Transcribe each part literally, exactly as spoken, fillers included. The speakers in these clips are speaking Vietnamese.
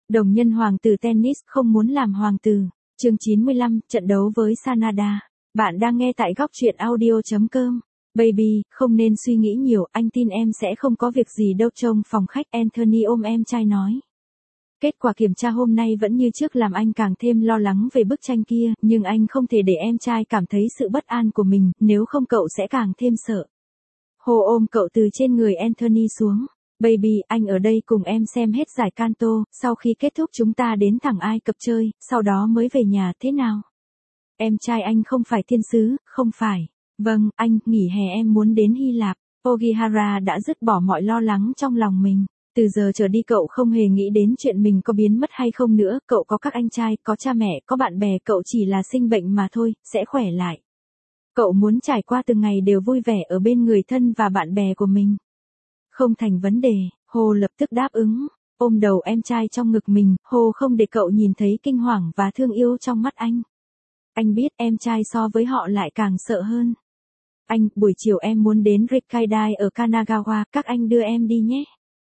Đồng nhân hoàng tử tennis không muốn làm hoàng tử. Chương chín mươi lăm, trận đấu với Sanada. Bạn đang nghe tại góc truyện audio chấm com. Baby, không nên suy nghĩ nhiều, anh tin em sẽ không có việc gì đâu. Trong phòng khách, Anthony ôm em trai nói. Kết quả kiểm tra hôm nay vẫn như trước làm anh càng thêm lo lắng về bức tranh kia, nhưng anh không thể để em trai cảm thấy sự bất an của mình, nếu không cậu sẽ càng thêm sợ. Hồ ôm cậu từ trên người Anthony xuống. Baby, anh ở đây cùng em xem hết giải Kanto, sau khi kết thúc chúng ta đến thẳng Ai Cập chơi, sau đó mới về nhà, thế nào? Em trai anh không phải thiên sứ, không phải. Vâng, anh, nghỉ hè em muốn đến Hy Lạp. Ogihara đã dứt bỏ mọi lo lắng trong lòng mình. Từ giờ trở đi cậu không hề nghĩ đến chuyện mình có biến mất hay không nữa, cậu có các anh trai, có cha mẹ, có bạn bè, cậu chỉ là sinh bệnh mà thôi, sẽ khỏe lại. Cậu muốn trải qua từng ngày đều vui vẻ ở bên người thân và bạn bè của mình. Không thành vấn đề, Hồ lập tức đáp ứng, ôm đầu em trai trong ngực mình, Hồ không để cậu nhìn thấy kinh hoàng và thương yêu trong mắt anh. Anh biết em trai so với họ lại càng sợ hơn. Anh, buổi chiều em muốn đến Rikkaidai ở Kanagawa, các anh đưa em đi nhé.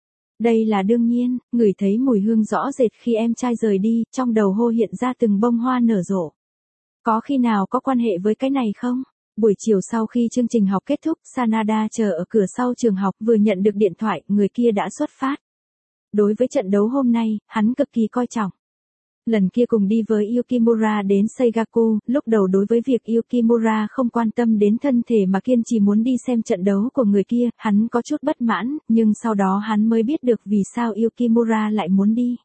Đây là đương nhiên, ngửi thấy mùi hương rõ rệt khi em trai rời đi, trong đầu Hồ hiện ra từng bông hoa nở rộ. Có khi nào có quan hệ với cái này không? Buổi chiều sau khi chương trình học kết thúc, Sanada chờ ở cửa sau trường học, vừa nhận được điện thoại, người kia đã xuất phát. Đối với trận đấu hôm nay, hắn cực kỳ coi trọng. Lần kia cùng đi với Yukimura đến Seigaku, lúc đầu đối với việc Yukimura không quan tâm đến thân thể mà kiên trì muốn đi xem trận đấu của người kia, hắn có chút bất mãn, nhưng sau đó hắn mới biết được vì sao Yukimura lại muốn đi.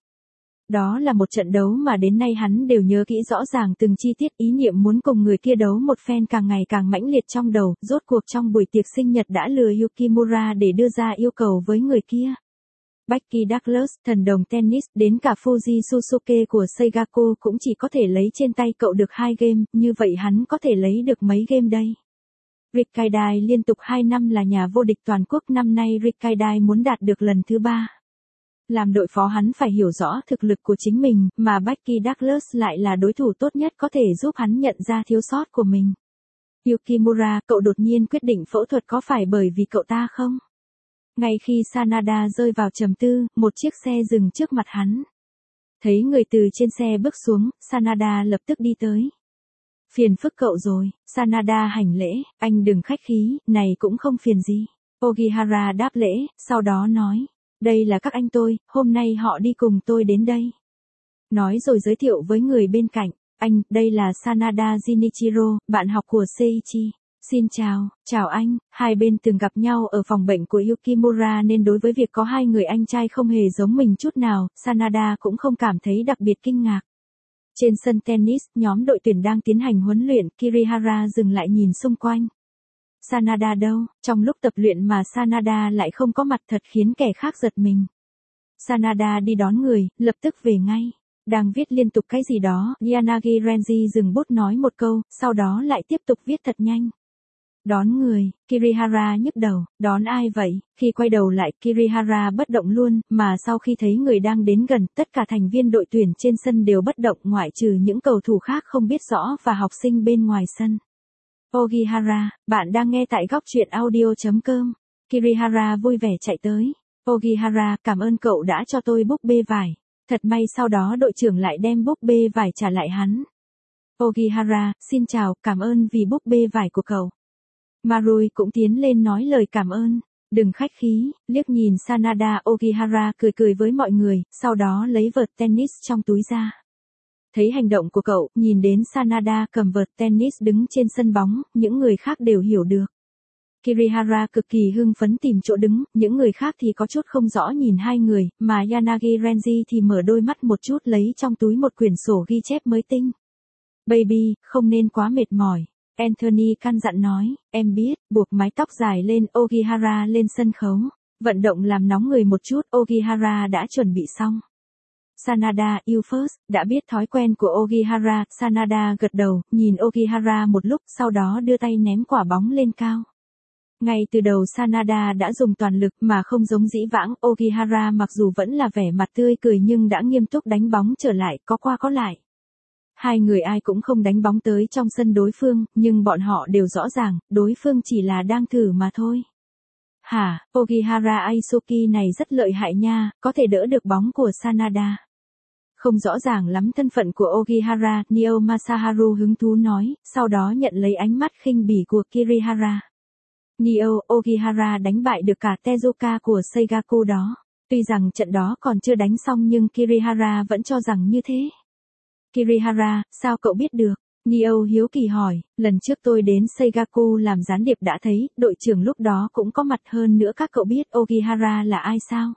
Đó là một trận đấu mà đến nay hắn đều nhớ kỹ rõ ràng từng chi tiết, ý niệm muốn cùng người kia đấu một phen càng ngày càng mãnh liệt trong đầu, rốt cuộc trong buổi tiệc sinh nhật đã lừa Yukimura để đưa ra yêu cầu với người kia. Becky Douglas, thần đồng tennis, đến cả Fuji Suzuki của Seigaku cũng chỉ có thể lấy trên tay cậu được hai game, như vậy hắn có thể lấy được mấy game đây? Rikkaidai liên tục hai năm là nhà vô địch toàn quốc, năm nay Rikkaidai muốn đạt được lần thứ ba. Làm đội phó hắn phải hiểu rõ thực lực của chính mình, mà Becky Douglas lại là đối thủ tốt nhất có thể giúp hắn nhận ra thiếu sót của mình. Yukimura, cậu đột nhiên quyết định phẫu thuật có phải bởi vì cậu ta không? Ngay khi Sanada rơi vào trầm tư, một chiếc xe dừng trước mặt hắn. Thấy người từ trên xe bước xuống, Sanada lập tức đi tới. Phiền phức cậu rồi, Sanada hành lễ, anh đừng khách khí, này cũng không phiền gì. Ogihara đáp lễ, sau đó nói. Đây là các anh tôi, hôm nay họ đi cùng tôi đến đây. Nói rồi giới thiệu với người bên cạnh, anh, đây là Sanada Jinichiro, bạn học của Seiichi. Xin chào, chào anh, hai bên từng gặp nhau ở phòng bệnh của Yukimura nên đối với việc có hai người anh trai không hề giống mình chút nào, Sanada cũng không cảm thấy đặc biệt kinh ngạc. Trên sân tennis, nhóm đội tuyển đang tiến hành huấn luyện, Kirihara dừng lại nhìn xung quanh. Sanada đâu, trong lúc tập luyện mà Sanada lại không có mặt thật khiến kẻ khác giật mình. Sanada đi đón người, lập tức về ngay. Đang viết liên tục cái gì đó, Yanagi Renji dừng bút nói một câu, sau đó lại tiếp tục viết thật nhanh. Đón người, Kirihara nhức đầu, đón ai vậy? Khi quay đầu lại, Kirihara bất động luôn, mà sau khi thấy người đang đến gần, tất cả thành viên đội tuyển trên sân đều bất động ngoại trừ những cầu thủ khác không biết rõ và học sinh bên ngoài sân. Ogihara, bạn đang nghe tại góc truyện audio chấm com. Kirihara vui vẻ chạy tới. Ogihara, cảm ơn cậu đã cho tôi búp bê vải. Thật may sau đó đội trưởng lại đem búp bê vải trả lại hắn. Ogihara, xin chào, cảm ơn vì búp bê vải của cậu. Marui cũng tiến lên nói lời cảm ơn. Đừng khách khí, liếc nhìn Sanada, Ogihara cười cười với mọi người, sau đó lấy vợt tennis trong túi ra. Thấy hành động của cậu, nhìn đến Sanada cầm vợt tennis đứng trên sân bóng, những người khác đều hiểu được. Kirihara cực kỳ hưng phấn tìm chỗ đứng, những người khác thì có chút không rõ nhìn hai người, mà Yanagi Renji thì mở đôi mắt một chút lấy trong túi một quyển sổ ghi chép mới tinh. Baby, không nên quá mệt mỏi. Anthony căn dặn nói, em biết, buộc mái tóc dài lên, Ogihara lên sân khấu. Vận động làm nóng người một chút, Ogihara đã chuẩn bị xong. Sanada, you first, đã biết thói quen của Ogihara, Sanada gật đầu, nhìn Ogihara một lúc, sau đó đưa tay ném quả bóng lên cao. Ngay từ đầu Sanada đã dùng toàn lực mà không giống dĩ vãng, Ogihara mặc dù vẫn là vẻ mặt tươi cười nhưng đã nghiêm túc đánh bóng trở lại, có qua có lại. Hai người ai cũng không đánh bóng tới trong sân đối phương, nhưng bọn họ đều rõ ràng, đối phương chỉ là đang thử mà thôi. Hả, Ogihara Aisuki này rất lợi hại nha, có thể đỡ được bóng của Sanada. Không rõ ràng lắm thân phận của Ogihara, Neo Masaharu hứng thú nói, sau đó nhận lấy ánh mắt khinh bỉ của Kirihara. Neo, Ogihara đánh bại được cả Tezuka của Seigaku đó. Tuy rằng trận đó còn chưa đánh xong nhưng Kirihara vẫn cho rằng như thế. Kirihara, sao cậu biết được? Neo hiếu kỳ hỏi, lần trước tôi đến Seigaku làm gián điệp đã thấy, đội trưởng lúc đó cũng có mặt, hơn nữa các cậu biết Ogihara là ai sao?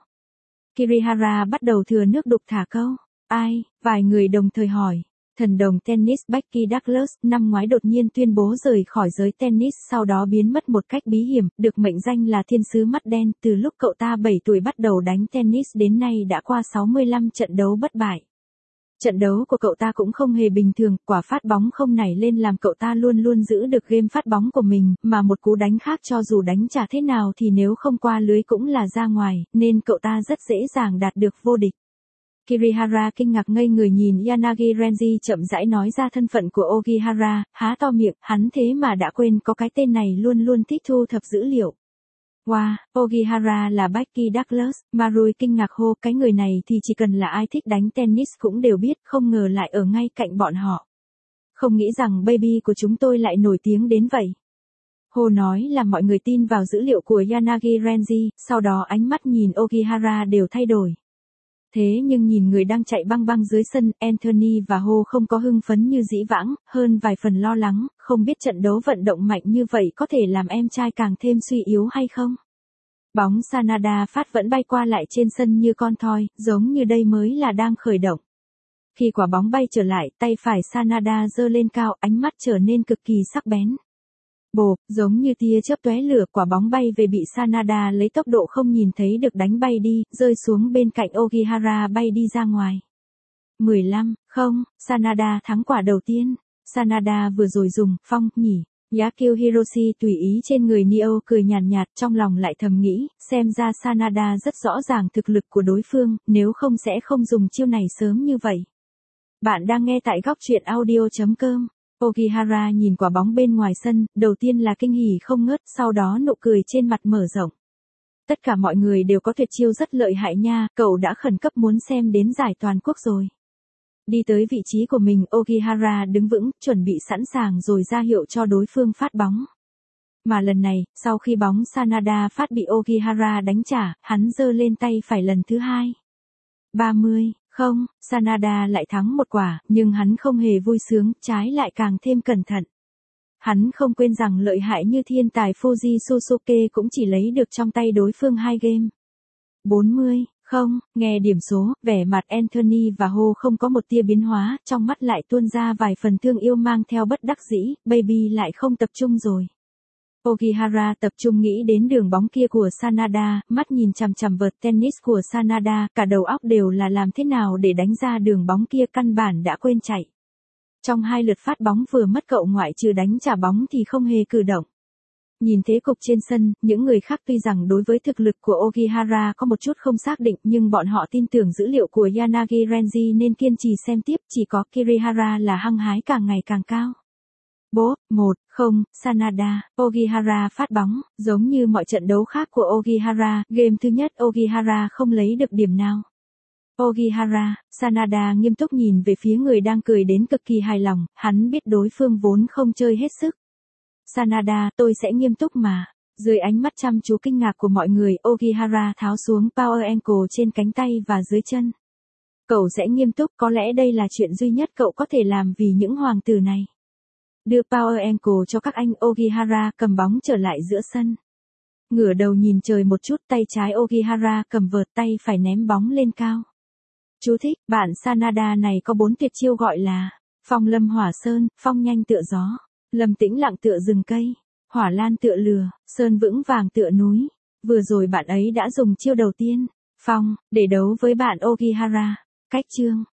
Kirihara bắt đầu thừa nước đục thả câu. Ai? Vài người đồng thời hỏi. Thần đồng tennis Becky Douglas năm ngoái đột nhiên tuyên bố rời khỏi giới tennis, sau đó biến mất một cách bí hiểm, được mệnh danh là thiên sứ mắt đen. Từ lúc cậu ta bảy tuổi bắt đầu đánh tennis đến nay đã qua sáu mươi lăm trận đấu bất bại. Trận đấu của cậu ta cũng không hề bình thường, quả phát bóng không nảy lên làm cậu ta luôn luôn giữ được game phát bóng của mình, mà một cú đánh khác cho dù đánh trả thế nào thì nếu không qua lưới cũng là ra ngoài, nên cậu ta rất dễ dàng đạt được vô địch. Kirihara kinh ngạc ngây người nhìn Yanagi Renji chậm rãi nói ra thân phận của Ogihara, há to miệng, hắn thế mà đã quên có cái tên này luôn luôn thích thu thập dữ liệu. Wow, Ogihara là Becky Douglas, Marui kinh ngạc hô, cái người này thì chỉ cần là ai thích đánh tennis cũng đều biết, không ngờ lại ở ngay cạnh bọn họ. Không nghĩ rằng baby của chúng tôi lại nổi tiếng đến vậy. Hồ nói là mọi người tin vào dữ liệu của Yanagi Renji, sau đó ánh mắt nhìn Ogihara đều thay đổi. Thế nhưng nhìn người đang chạy băng băng dưới sân, Anthony và Ho không có hưng phấn như dĩ vãng, hơn vài phần lo lắng, không biết trận đấu vận động mạnh như vậy có thể làm em trai càng thêm suy yếu hay không. Bóng Sanada phát vẫn bay qua lại trên sân như con thoi, giống như đây mới là đang khởi động. Khi quả bóng bay trở lại, tay phải Sanada giơ lên cao, ánh mắt trở nên cực kỳ sắc bén. Bộp, giống như tia chớp tóe lửa, quả bóng bay về bị Sanada lấy tốc độ không nhìn thấy được đánh bay đi, rơi xuống bên cạnh Ogihara bay đi ra ngoài. mười lăm, không, Sanada thắng quả đầu tiên. Sanada vừa rồi dùng phong nhỉ. Yakio Hiroshi tùy ý trên người Neo cười nhàn nhạt, nhạt trong lòng lại thầm nghĩ, xem ra Sanada rất rõ ràng thực lực của đối phương, nếu không sẽ không dùng chiêu này sớm như vậy. Bạn đang nghe tại góc truyện audio chấm com. Ogihara nhìn quả bóng bên ngoài sân, đầu tiên là kinh hỉ không ngớt, sau đó nụ cười trên mặt mở rộng. Tất cả mọi người đều có tuyệt chiêu rất lợi hại nha, cậu đã khẩn cấp muốn xem đến giải toàn quốc rồi. Đi tới vị trí của mình, Ogihara đứng vững, chuẩn bị sẵn sàng rồi ra hiệu cho đối phương phát bóng. Mà lần này, sau khi bóng Sanada phát bị Ogihara đánh trả, hắn giơ lên tay phải lần thứ hai. ba mươi, không, Sanada lại thắng một quả, nhưng hắn không hề vui sướng, trái lại càng thêm cẩn thận. Hắn không quên rằng lợi hại như thiên tài Fuji Suzuki cũng chỉ lấy được trong tay đối phương hai game. bốn mươi, không, nghe điểm số, vẻ mặt Anthony và Ho không có một tia biến hóa, trong mắt lại tuôn ra vài phần thương yêu mang theo bất đắc dĩ, baby lại không tập trung rồi. Ogihara tập trung nghĩ đến đường bóng kia của Sanada, mắt nhìn chằm chằm vợt tennis của Sanada, cả đầu óc đều là làm thế nào để đánh ra đường bóng kia, căn bản đã quên chạy. Trong hai lượt phát bóng vừa mất, cậu ngoại trừ đánh trả bóng thì không hề cử động. Nhìn thế cục trên sân, những người khác tuy rằng đối với thực lực của Ogihara có một chút không xác định, nhưng bọn họ tin tưởng dữ liệu của Yanagi Renji nên kiên trì xem tiếp, chỉ có Kirihara là hăng hái càng ngày càng cao. Bố, một, không, Sanada, Ogihara phát bóng, giống như mọi trận đấu khác của Ogihara, game thứ nhất Ogihara không lấy được điểm nào. Ogihara, Sanada nghiêm túc nhìn về phía người đang cười đến cực kỳ hài lòng, hắn biết đối phương vốn không chơi hết sức. Sanada, tôi sẽ nghiêm túc mà. Dưới ánh mắt chăm chú kinh ngạc của mọi người, Ogihara tháo xuống Power Ankle trên cánh tay và dưới chân. Cậu sẽ nghiêm túc, có lẽ đây là chuyện duy nhất cậu có thể làm vì những hoàng tử này. Đưa Power Ankle cho các anh, Ogihara cầm bóng trở lại giữa sân. Ngửa đầu nhìn trời một chút, tay trái Ogihara cầm vợt, tay phải ném bóng lên cao. Chú thích, bản Sanada này có bốn tuyệt chiêu gọi là phong lâm hỏa sơn, phong nhanh tựa gió, lâm tĩnh lặng tựa rừng cây, hỏa lan tựa lửa, sơn vững vàng tựa núi. Vừa rồi bạn ấy đã dùng chiêu đầu tiên, phong, để đấu với bạn Ogihara. Cách chương